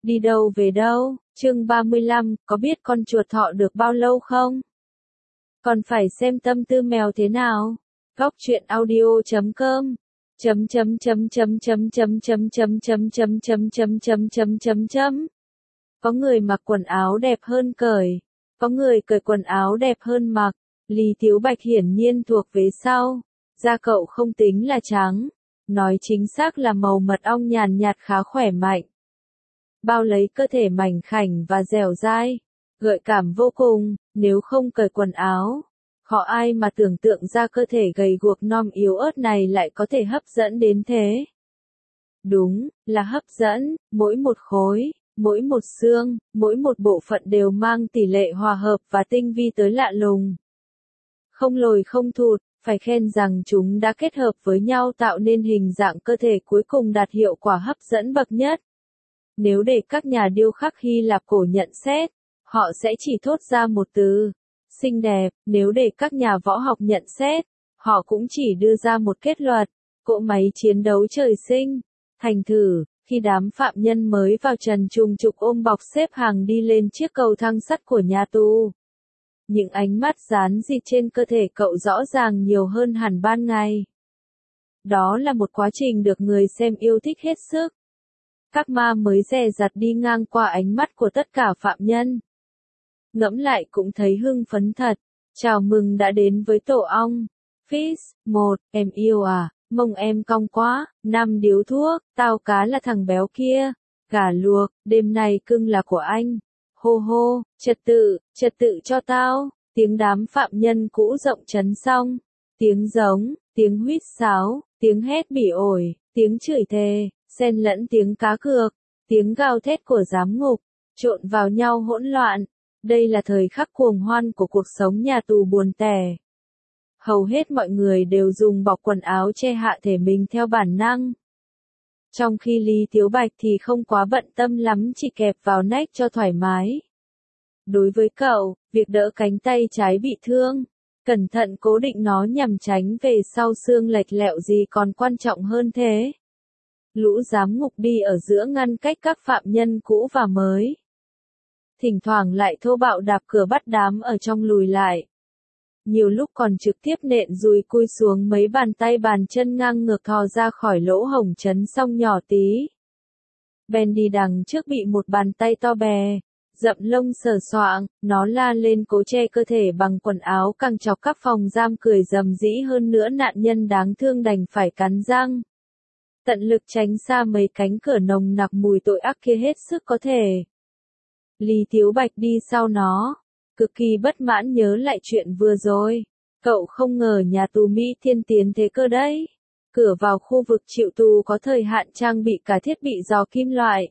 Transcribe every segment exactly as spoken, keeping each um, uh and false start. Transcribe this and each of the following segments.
Đi đâu về đâu? Chương ba mươi lăm, có biết con chuột thọ được bao lâu không? Còn phải xem tâm tư mèo thế nào. Góc truyện audio chấm com chấm chấm chấm chấm chấm chấm chấm chấm chấm chấm chấm chấm chấm chấm chấm chấm. Có người mặc quần áo đẹp hơn cởi, có người cởi quần áo đẹp hơn mặc. Lý Thiếu Bạch hiển nhiên thuộc về sau. Da cậu không tính là trắng, nói chính xác là màu mật ong nhàn nhạt khá khỏe mạnh. Bao lấy cơ thể mảnh khảnh và dẻo dai, gợi cảm vô cùng, nếu không cởi quần áo, khó ai mà tưởng tượng ra cơ thể gầy guộc non yếu ớt này lại có thể hấp dẫn đến thế. Đúng, là hấp dẫn, mỗi một khối, mỗi một xương, mỗi một bộ phận đều mang tỷ lệ hòa hợp và tinh vi tới lạ lùng. Không lồi không thụt, phải khen rằng chúng đã kết hợp với nhau tạo nên hình dạng cơ thể cuối cùng đạt hiệu quả hấp dẫn bậc nhất. Nếu để các nhà điêu khắc Hy Lạp cổ nhận xét, họ sẽ chỉ thốt ra một từ, xinh đẹp. Nếu để các nhà võ học nhận xét, họ cũng chỉ đưa ra một kết luận, cỗ máy chiến đấu trời sinh. Thành thử, khi đám phạm nhân mới vào trần trùng trục ôm bọc xếp hàng đi lên chiếc cầu thang sắt của nhà tù, những ánh mắt dán dịt trên cơ thể cậu rõ ràng nhiều hơn hẳn ban ngày. Đó là một quá trình được người xem yêu thích hết sức. Các ma mới dè dặt đi ngang qua ánh mắt của tất cả phạm nhân. Ngẫm lại cũng thấy hưng phấn thật. Chào mừng đã đến với tổ ong. Fish, một, em yêu à, mông em cong quá, năm điếu thuốc, tao cá là thằng béo kia, gà luộc, đêm nay cưng là của anh. Hô hô, trật tự, trật tự cho tao, tiếng đám phạm nhân cũ rộng trấn xong. Tiếng giống, tiếng huýt sáo, tiếng hét bỉ ổi, tiếng chửi thề, xen lẫn tiếng cá cược, tiếng gào thét của giám ngục, trộn vào nhau hỗn loạn. Đây là thời khắc cuồng hoan của cuộc sống nhà tù buồn tẻ. Hầu hết mọi người đều dùng bọc quần áo che hạ thể mình theo bản năng. Trong khi Lý Thiếu Bạch thì không quá bận tâm lắm, chỉ kẹp vào nách cho thoải mái. Đối với cậu, việc đỡ cánh tay trái bị thương, cẩn thận cố định nó nhằm tránh về sau xương lệch lẹo gì còn quan trọng hơn thế. Lũ giám ngục đi ở giữa ngăn cách các phạm nhân cũ và mới. Thỉnh thoảng lại thô bạo đạp cửa bắt đám ở trong lùi lại. Nhiều lúc còn trực tiếp nện dùi cui xuống mấy bàn tay bàn chân ngang ngược thò ra khỏi lỗ hổng chấn xong nhỏ tí. Ben đi đằng trước bị một bàn tay to bè, rậm lông sờ soạng, nó la lên cố che cơ thể bằng quần áo càng chọc các phòng giam cười rầm rĩ hơn nữa, nạn nhân đáng thương đành phải cắn răng. Tận lực tránh xa mấy cánh cửa nồng nặc mùi tội ác kia hết sức có thể. Lý Thiếu Bạch đi sau nó, cực kỳ bất mãn nhớ lại chuyện vừa rồi. Cậu không ngờ nhà tù Mỹ tiên tiến thế cơ đấy. Cửa vào khu vực chịu tù có thời hạn trang bị cả thiết bị dò kim loại.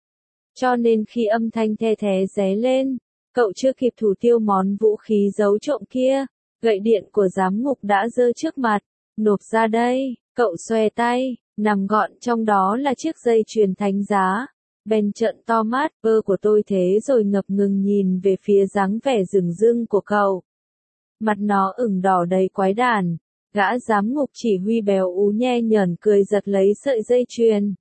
Cho nên khi âm thanh the thé ré lên, cậu chưa kịp thủ tiêu món vũ khí giấu trộm kia, gậy điện của giám ngục đã giơ trước mặt. Nộp ra đây, cậu xòe tay, nằm gọn trong đó là chiếc dây chuyền thánh giá. Ben trợn to mắt, ơ của tôi thế rồi ngập ngừng nhìn về phía dáng vẻ rừng rưng của cậu. Mặt nó ửng đỏ đầy quái đản, gã giám ngục chỉ huy béo ú nhe nhởn cười giật lấy sợi dây chuyền.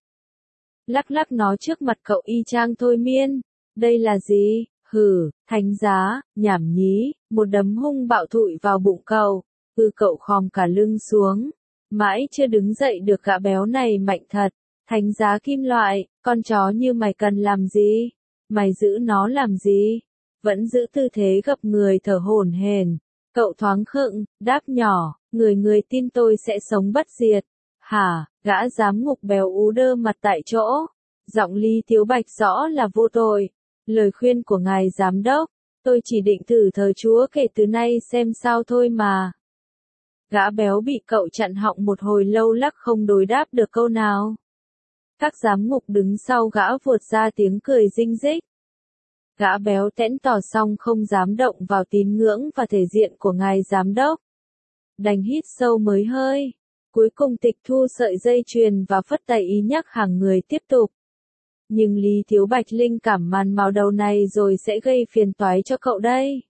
Lắc lắc nó trước mặt cậu y chang thôi miên. Đây là gì? Hử, thánh giá, nhảm nhí, một đấm hung bạo thụi vào bụng cậu. Ừ, cậu khom cả lưng xuống. Mãi chưa đứng dậy được, gã béo này mạnh thật. Thánh giá kim loại, con chó như mày cần làm gì? Mày giữ nó làm gì? Vẫn giữ tư thế gập người thở hổn hển. Cậu thoáng khựng, đáp nhỏ, người người tin tôi sẽ sống bất diệt. Hả? Gã giám ngục béo ú đơ mặt tại chỗ. Giọng Lý Thiếu Bạch rõ là vô tội. Lời khuyên của ngài giám đốc, tôi chỉ định thử thờ Chúa kể từ nay xem sao thôi mà. Gã béo bị cậu chặn họng một hồi lâu lắc không đối đáp được câu nào. Các giám ngục đứng sau gã vuột ra tiếng cười rinh rích. Gã béo tẽn tỏ xong không dám động vào tín ngưỡng và thể diện của ngài giám đốc. Đành hít sâu mới hơi. Cuối cùng tịch thu sợi dây chuyền và phất tay ý nhắc hàng người tiếp tục. Nhưng Lý Thiếu Bạch linh cảm màn màu đầu này rồi sẽ gây phiền toái cho cậu đây.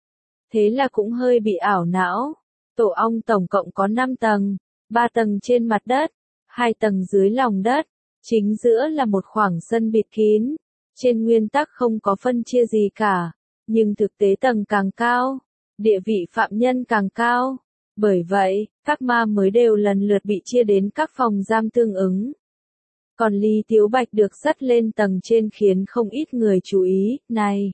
Thế là cũng hơi bị ảo não. Tổ ong tổng cộng có năm tầng, ba tầng trên mặt đất, hai tầng dưới lòng đất. Chính giữa là một khoảng sân bịt kín. trên nguyên tắc không có phân chia gì cả, nhưng thực tế tầng càng cao, địa vị phạm nhân càng cao. Bởi vậy, các ma mới đều lần lượt bị chia đến các phòng giam tương ứng. Còn Lý Tiếu Bạch được dắt lên tầng trên khiến không ít người chú ý. Này!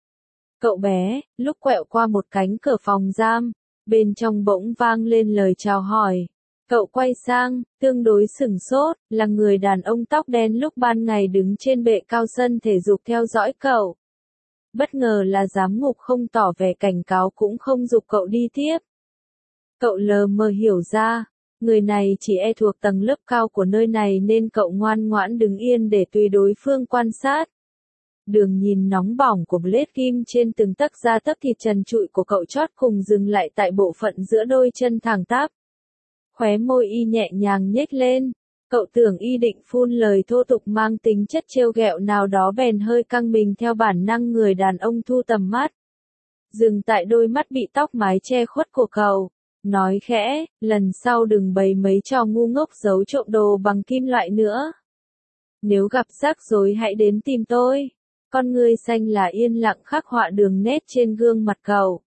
Cậu bé, lúc quẹo qua một cánh cửa phòng giam, bên trong bỗng vang lên lời chào hỏi. Cậu quay sang, tương đối sửng sốt, là người đàn ông tóc đen lúc ban ngày đứng trên bệ cao sân thể dục theo dõi cậu. Bất ngờ là giám ngục không tỏ vẻ cảnh cáo cũng không giục cậu đi tiếp. Cậu lờ mờ hiểu ra, người này chỉ e thuộc tầng lớp cao của nơi này nên cậu ngoan ngoãn đứng yên để tùy đối phương quan sát. Đường nhìn nóng bỏng của blade kim trên từng tấc da tấc thịt trần trụi của cậu chót cùng dừng lại tại bộ phận giữa đôi chân thẳng tắp. Khóe môi y nhẹ nhàng nhếch lên, cậu tưởng y định phun lời thô tục mang tính chất trêu ghẹo nào đó bèn hơi căng mình theo bản năng người đàn ông thu tầm mắt. Dừng tại đôi mắt bị tóc mái che khuất của cậu, nói khẽ, lần sau đừng bày mấy trò ngu ngốc giấu trộm đồ bằng kim loại nữa. Nếu gặp rắc rối hãy đến tìm tôi. Con ngươi xanh là yên lặng khắc họa đường nét trên gương mặt cậu.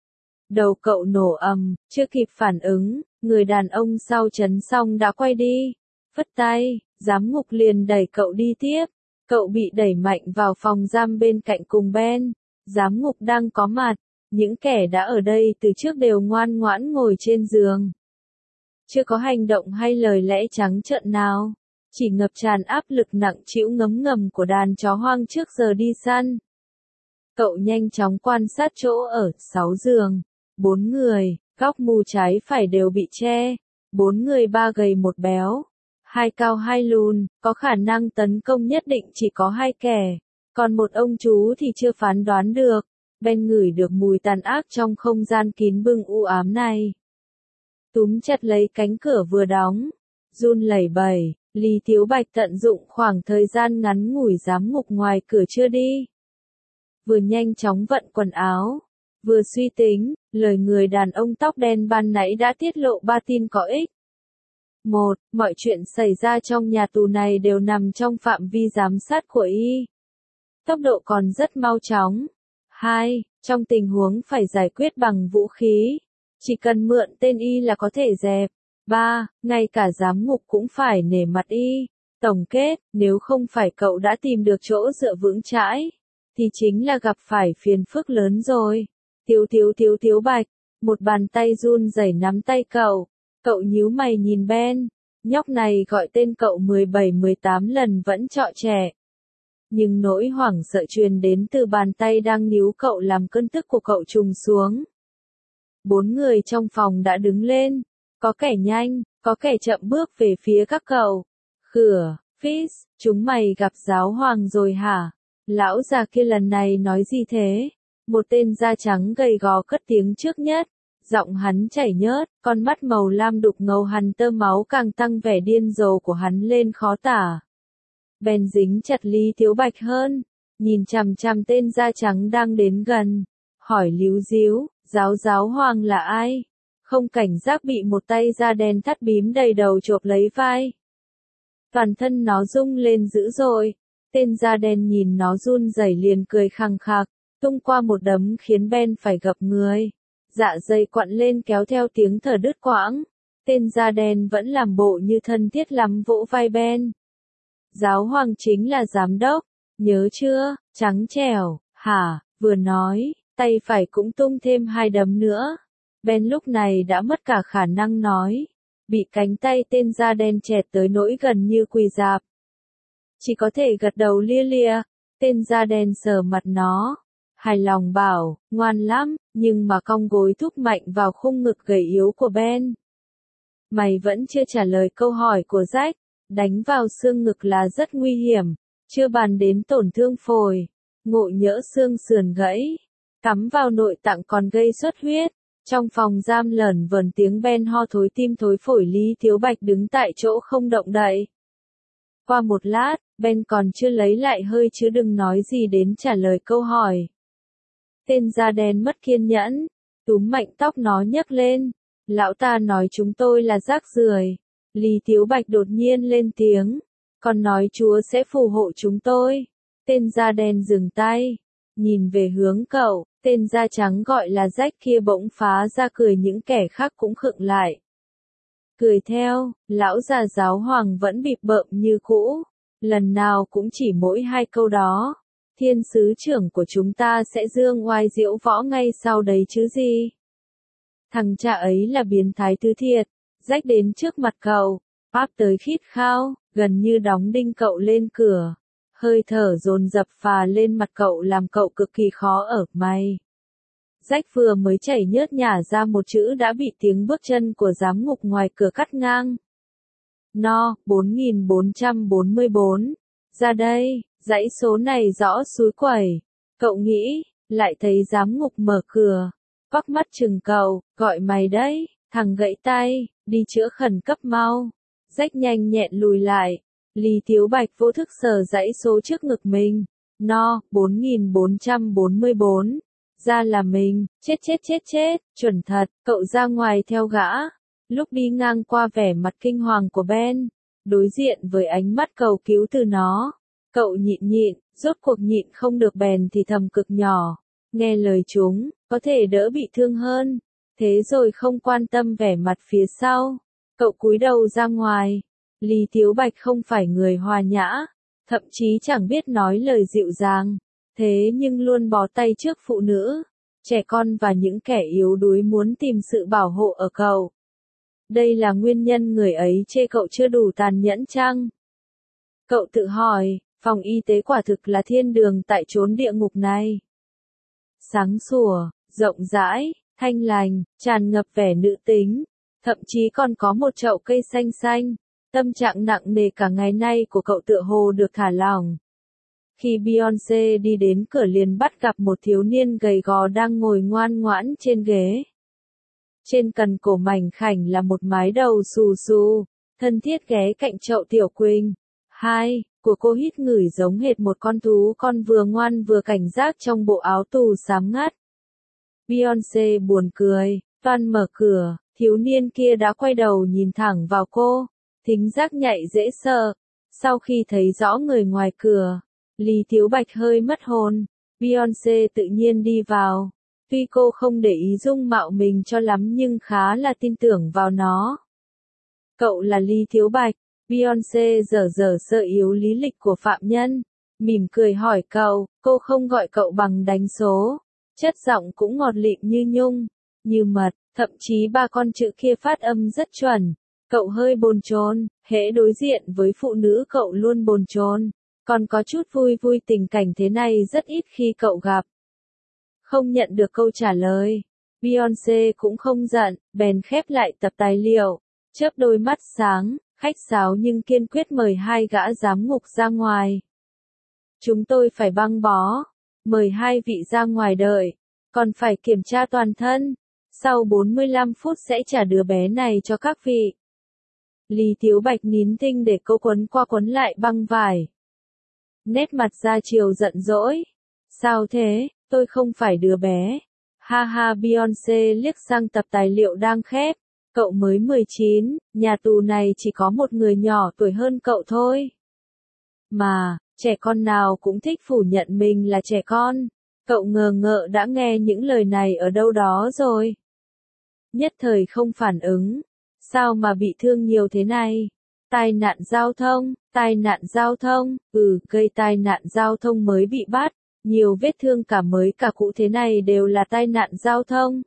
Đầu cậu nổ ầm, chưa kịp phản ứng, người đàn ông sau chấn xong đã quay đi. Phất tay, giám ngục liền đẩy cậu đi tiếp. Cậu bị đẩy mạnh vào phòng giam bên cạnh cùng Ben. Giám ngục đang có mặt, những kẻ đã ở đây từ trước đều ngoan ngoãn ngồi trên giường. Chưa có hành động hay lời lẽ trắng trợn nào. Chỉ ngập tràn áp lực nặng trĩu ngấm ngầm của đàn chó hoang trước giờ đi săn. Cậu nhanh chóng quan sát chỗ ở, sáu giường, bốn người, góc mù trái phải đều bị che, bốn người ba gầy một béo, hai cao hai lùn, có khả năng tấn công nhất định chỉ có hai kẻ, còn một ông chú thì chưa phán đoán được. Ben ngửi được mùi tàn ác trong không gian kín bưng u ám này. Túm chặt lấy cánh cửa vừa đóng, run lẩy bẩy. Lý Tiếu Bạch tận dụng khoảng thời gian ngắn ngủi giám ngục ngoài cửa chưa đi. Vừa nhanh chóng vận quần áo, vừa suy tính, lời người đàn ông tóc đen ban nãy đã tiết lộ ba tin có ích. Một, mọi chuyện xảy ra trong nhà tù này đều nằm trong phạm vi giám sát của y. Tốc độ còn rất mau chóng. Hai, trong tình huống phải giải quyết bằng vũ khí, chỉ cần mượn tên y là có thể dẹp. Ba, ngay cả giám ngục cũng phải nể mặt y. Tổng kết, nếu không phải cậu đã tìm được chỗ dựa vững chãi, thì chính là gặp phải phiền phức lớn rồi. Tiếu tiếu tiếu tiếu Bạch, một bàn tay run rẩy nắm tay cậu. Cậu nhíu mày nhìn Ben, nhóc này gọi tên cậu mười bảy mười tám lần vẫn trọ trẻ. Nhưng nỗi hoảng sợ truyền đến từ bàn tay đang níu cậu làm cơn tức của cậu trùng xuống. Bốn người trong phòng đã đứng lên. Có kẻ nhanh, có kẻ chậm bước về phía các cậu. Khửa, Fizz, chúng mày gặp giáo hoàng rồi hả? Lão già kia lần này nói gì thế? Một tên da trắng gầy gò cất tiếng trước nhất. Giọng hắn chảy nhớt, con mắt màu lam đục ngầu hằn tơ máu càng tăng vẻ điên rồ của hắn lên khó tả. Ben dính chặt Lý Tiếu Bạch hơn, nhìn chằm chằm tên da trắng đang đến gần. Hỏi líu díu, giáo giáo hoàng là ai? Không cảnh giác bị một tay da đen thắt bím đầy đầu chộp lấy vai. Toàn thân nó rung lên dữ dội. Tên da đen nhìn nó run rẩy liền cười khằng khặc, tung qua một đấm khiến Ben phải gập người. Dạ dày quặn lên kéo theo tiếng thở đứt quãng. Tên da đen vẫn làm bộ như thân thiết lắm vỗ vai Ben. Giáo hoàng chính là giám đốc, nhớ chưa, trắng trẻo, hả, vừa nói, tay phải cũng tung thêm hai đấm nữa. Ben lúc này đã mất cả khả năng nói, bị cánh tay tên da đen chẹt tới nỗi gần như quỳ rạp. Chỉ có thể gật đầu lia lịa, tên da đen sờ mặt nó, hài lòng bảo, ngoan lắm, nhưng mà cong gối thúc mạnh vào khung ngực gầy yếu của Ben. Mày vẫn chưa trả lời câu hỏi của Jack, đánh vào xương ngực là rất nguy hiểm, chưa bàn đến tổn thương phổi, ngộ nhỡ xương sườn gãy, cắm vào nội tạng còn gây xuất huyết. Trong phòng giam lởn vởn tiếng Ben ho thối tim thối phổi. Lý Tiếu Bạch đứng tại chỗ không động đậy. Qua một lát, Ben còn chưa lấy lại hơi chứ đừng nói gì đến trả lời câu hỏi. Tên da đen mất kiên nhẫn, túm mạnh tóc nó nhấc lên. Lão ta nói chúng tôi là rác rưởi. Lý Tiếu Bạch đột nhiên lên tiếng. Còn nói Chúa sẽ phù hộ chúng tôi. Tên da đen dừng tay, nhìn về hướng cậu, tên da trắng gọi là Jack kia bỗng phá ra cười, những kẻ khác cũng khựng lại. Cười theo, lão già giáo hoàng vẫn bịp bợm như cũ, lần nào cũng chỉ mỗi hai câu đó. Thiên sứ trưởng của chúng ta sẽ dương oai diễu võ ngay sau đấy chứ gì. Thằng cha ấy là biến thái thứ thiệt. Jack đến trước mặt cậu, áp tới khít khao, gần như đóng đinh cậu lên cửa. Hơi thở dồn dập phà lên mặt cậu làm cậu cực kỳ khó ở mày. Jack vừa mới chảy nhớt nhả ra một chữ đã bị tiếng bước chân của giám ngục ngoài cửa cắt ngang. No, bốn nghìn bốn trăm bốn mươi bốn. Ra đây, dãy số này rõ xúi quẩy. Cậu nghĩ, lại thấy giám ngục mở cửa. Vắc mắt chừng cậu, gọi mày đấy, thằng gãy tay, đi chữa khẩn cấp mau. Jack nhanh nhẹn lùi lại. Lý Tiếu Bạch vô thức sờ dãy số trước ngực mình. No, bốn nghìn bốn trăm bốn mươi bốn. Ra là mình, chết chết chết chết, chuẩn thật, cậu ra ngoài theo gã. Lúc đi ngang qua vẻ mặt kinh hoàng của Ben, đối diện với ánh mắt cầu cứu từ nó, cậu nhịn nhịn, rốt cuộc nhịn không được bèn thì thầm cực nhỏ. Nghe lời chúng, có thể đỡ bị thương hơn. Thế rồi không quan tâm vẻ mặt phía sau, cậu cúi đầu ra ngoài. Lý Tiếu Bạch không phải người hòa nhã, thậm chí chẳng biết nói lời dịu dàng, thế nhưng luôn bó tay trước phụ nữ, trẻ con và những kẻ yếu đuối muốn tìm sự bảo hộ ở cậu. Đây là nguyên nhân người ấy chê cậu chưa đủ tàn nhẫn chăng? Cậu tự hỏi, phòng y tế quả thực là thiên đường tại chốn địa ngục này. Sáng sủa, rộng rãi, thanh lành, tràn ngập vẻ nữ tính, thậm chí còn có một chậu cây xanh xanh. Tâm trạng nặng nề cả ngày nay của cậu tựa hồ được thả lỏng. Khi Beyoncé đi đến cửa liền bắt gặp một thiếu niên gầy gò đang ngồi ngoan ngoãn trên ghế. Trên cần cổ mảnh khảnh là một mái đầu xù xù, thân thiết ghé cạnh chậu tiểu Quỳnh. Hai, của cô hít ngửi giống hệt một con thú con vừa ngoan vừa cảnh giác trong bộ áo tù xám ngắt. Beyoncé buồn cười, toan mở cửa, thiếu niên kia đã quay đầu nhìn thẳng vào cô. Thính giác nhạy dễ sợ. Sau khi thấy rõ người ngoài cửa, Lý Tiếu Bạch hơi mất hồn. Beyoncé tự nhiên đi vào. Tuy cô không để ý dung mạo mình cho lắm nhưng khá là tin tưởng vào nó. Cậu là Lý Tiếu Bạch. Beyoncé dở dở sơ yếu lý lịch của phạm nhân. Mỉm cười hỏi cậu, cô không gọi cậu bằng đánh số. Chất giọng cũng ngọt lịm như nhung, như mật, thậm chí ba con chữ kia phát âm rất chuẩn. Cậu hơi bồn chồn, hễ đối diện với phụ nữ cậu luôn bồn chồn, còn có chút vui vui tình cảnh thế này rất ít khi cậu gặp. Không nhận được câu trả lời, Beyoncé cũng không giận, bèn khép lại tập tài liệu, chớp đôi mắt sáng, khách sáo nhưng kiên quyết mời hai gã giám ngục ra ngoài. Chúng tôi phải băng bó, mời hai vị ra ngoài đợi, còn phải kiểm tra toàn thân, sau bốn mươi lăm phút sẽ trả đứa bé này cho các vị. Lý Tiếu Bạch nín thinh để cô quấn qua quấn lại băng vải. Nét mặt ra chiều giận dỗi. Sao thế, tôi không phải đứa bé. Ha ha, Beyoncé liếc sang tập tài liệu đang khép. Cậu mới mười chín, nhà tù này chỉ có một người nhỏ tuổi hơn cậu thôi. Mà, trẻ con nào cũng thích phủ nhận mình là trẻ con. Cậu ngờ ngợ đã nghe những lời này ở đâu đó rồi. Nhất thời không phản ứng. Sao mà bị thương nhiều thế này? Tai nạn giao thông, tai nạn giao thông, ừ, gây tai nạn giao thông mới bị bắt, nhiều vết thương cả mới cả cũ thế này đều là tai nạn giao thông.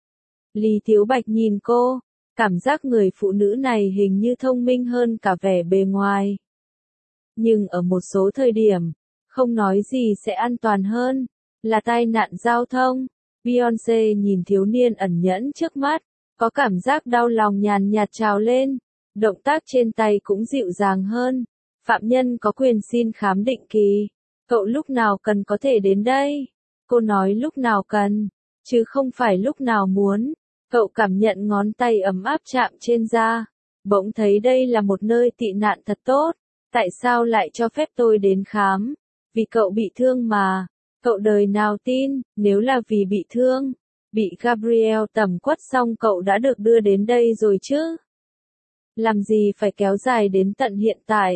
Lý Tiếu Bạch nhìn cô, cảm giác người phụ nữ này hình như thông minh hơn cả vẻ bề ngoài. Nhưng ở một số thời điểm, không nói gì sẽ an toàn hơn, là tai nạn giao thông. Beyoncé nhìn thiếu niên ẩn nhẫn trước mắt. Có cảm giác đau lòng nhàn nhạt trào lên, động tác trên tay cũng dịu dàng hơn. Phạm nhân có quyền xin khám định kỳ. Cậu lúc nào cần có thể đến đây? Cô nói lúc nào cần, chứ không phải lúc nào muốn. Cậu cảm nhận ngón tay ấm áp chạm trên da. Bỗng thấy đây là một nơi tị nạn thật tốt. Tại sao lại cho phép tôi đến khám? Vì cậu bị thương mà. Cậu đời nào tin, nếu là vì bị thương. Bị Gabriel tẩm quất xong cậu đã được đưa đến đây rồi chứ? Làm gì phải kéo dài đến tận hiện tại?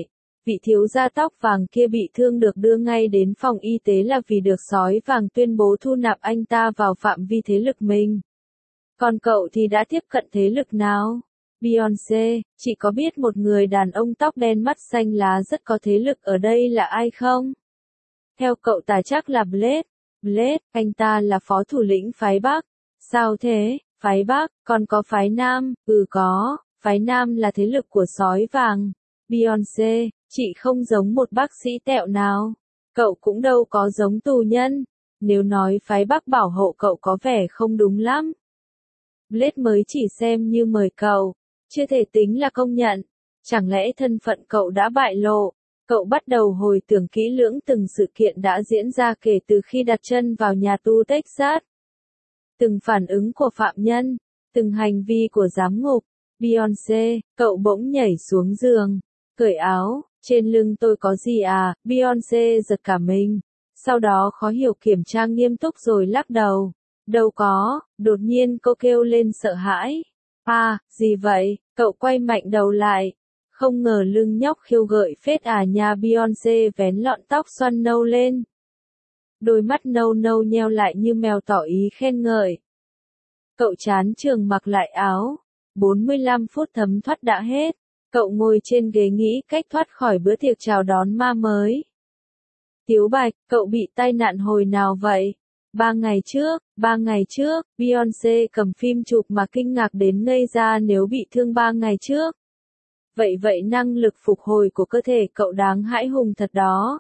vị thiếu gia tóc vàng kia bị thương được đưa ngay đến phòng y tế là vì được sói vàng tuyên bố thu nạp anh ta vào phạm vi thế lực mình. Còn cậu thì đã tiếp cận thế lực nào? Beyoncé, chị có biết một người đàn ông tóc đen mắt xanh lá rất có thế lực ở đây là ai không? Theo cậu ta chắc là Blade. Blade, anh ta là phó thủ lĩnh phái Bắc. Sao thế? Phái Bắc, còn có phái Nam? Ừ có, phái Nam là thế lực của sói vàng. Beyoncé, chị không giống một bác sĩ tẹo nào. Cậu cũng đâu có giống tù nhân. Nếu nói phái Bắc bảo hộ cậu có vẻ không đúng lắm. Blade mới chỉ xem như mời cậu, chưa thể tính là công nhận. Chẳng lẽ thân phận cậu đã bại lộ? Cậu bắt đầu hồi tưởng kỹ lưỡng từng sự kiện đã diễn ra kể từ khi đặt chân vào nhà tù Texas. Từng phản ứng của phạm nhân, từng hành vi của giám ngục. Beyoncé, cậu bỗng nhảy xuống giường, cởi áo, trên lưng tôi có gì à? Beyoncé giật cả mình, sau đó khó hiểu kiểm tra nghiêm túc rồi lắc đầu. Đâu có, đột nhiên cô kêu lên sợ hãi. À, gì vậy? Cậu quay mạnh đầu lại. Không ngờ lưng nhóc khiêu gợi phết à nha. Beyoncé vén lọn tóc xoăn nâu lên. Đôi mắt nâu nâu nheo lại như mèo tỏ ý khen ngợi. Cậu chán trường mặc lại áo. bốn mươi lăm phút thấm thoát đã hết. Cậu ngồi trên ghế nghĩ cách thoát khỏi bữa tiệc chào đón ma mới. Tiếu Bạch, cậu bị tai nạn hồi nào vậy? Ba ngày trước, ba ngày trước, Beyoncé cầm phim chụp mà kinh ngạc đến ngây ra nếu bị thương ba ngày trước. Vậy vậy năng lực phục hồi của cơ thể cậu đáng hãi hùng thật đó.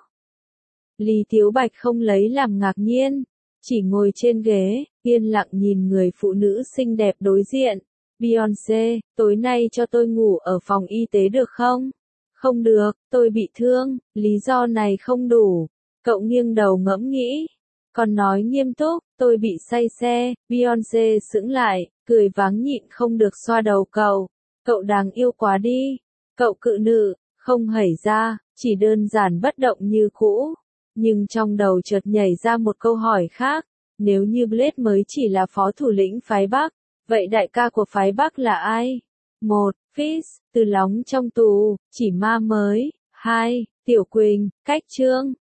Lý Tiếu Bạch không lấy làm ngạc nhiên, chỉ ngồi trên ghế, yên lặng nhìn người phụ nữ xinh đẹp đối diện. Beyoncé, tối nay cho tôi ngủ ở phòng y tế được không? Không được, tôi bị thương, lý do này không đủ. Cậu nghiêng đầu ngẫm nghĩ. Còn nói nghiêm túc, tôi bị say xe. Beyoncé sững lại, cười váng nhịn không được xoa đầu cậu. Cậu đáng yêu quá đi. Cậu cự nữ, không hẩy ra, chỉ đơn giản bất động như cũ. Nhưng trong đầu chợt nhảy ra một câu hỏi khác. Nếu như Blade mới chỉ là phó thủ lĩnh phái Bắc, vậy đại ca của phái Bắc là ai? một. Fizz, từ lóng trong tù, chỉ ma mới. hai. Tiểu Quỳnh, Cách Trương.